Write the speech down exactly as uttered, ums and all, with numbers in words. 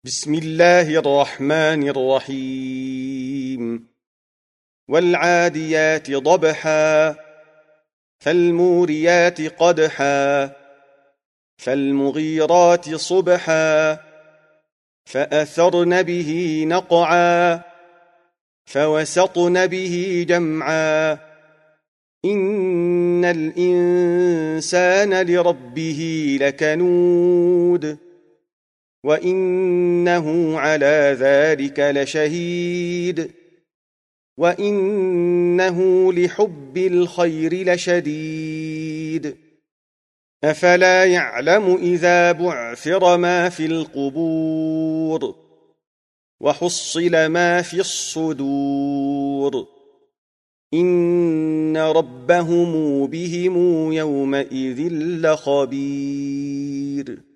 بسم الله الرحمن الرحيم والعاديات ضبحا فالموريات قدحا فالمغيرات صبحا فأثرن به نقعا فوسطن به جمعا إن الإنسان لربه لكنود وإنه على ذلك لشهيد وإنه لحب الخير لشديد أفلا يعلم إذا بعثر ما في القبور وحصل ما في الصدور إن ربهم بهم يومئذ لخبير.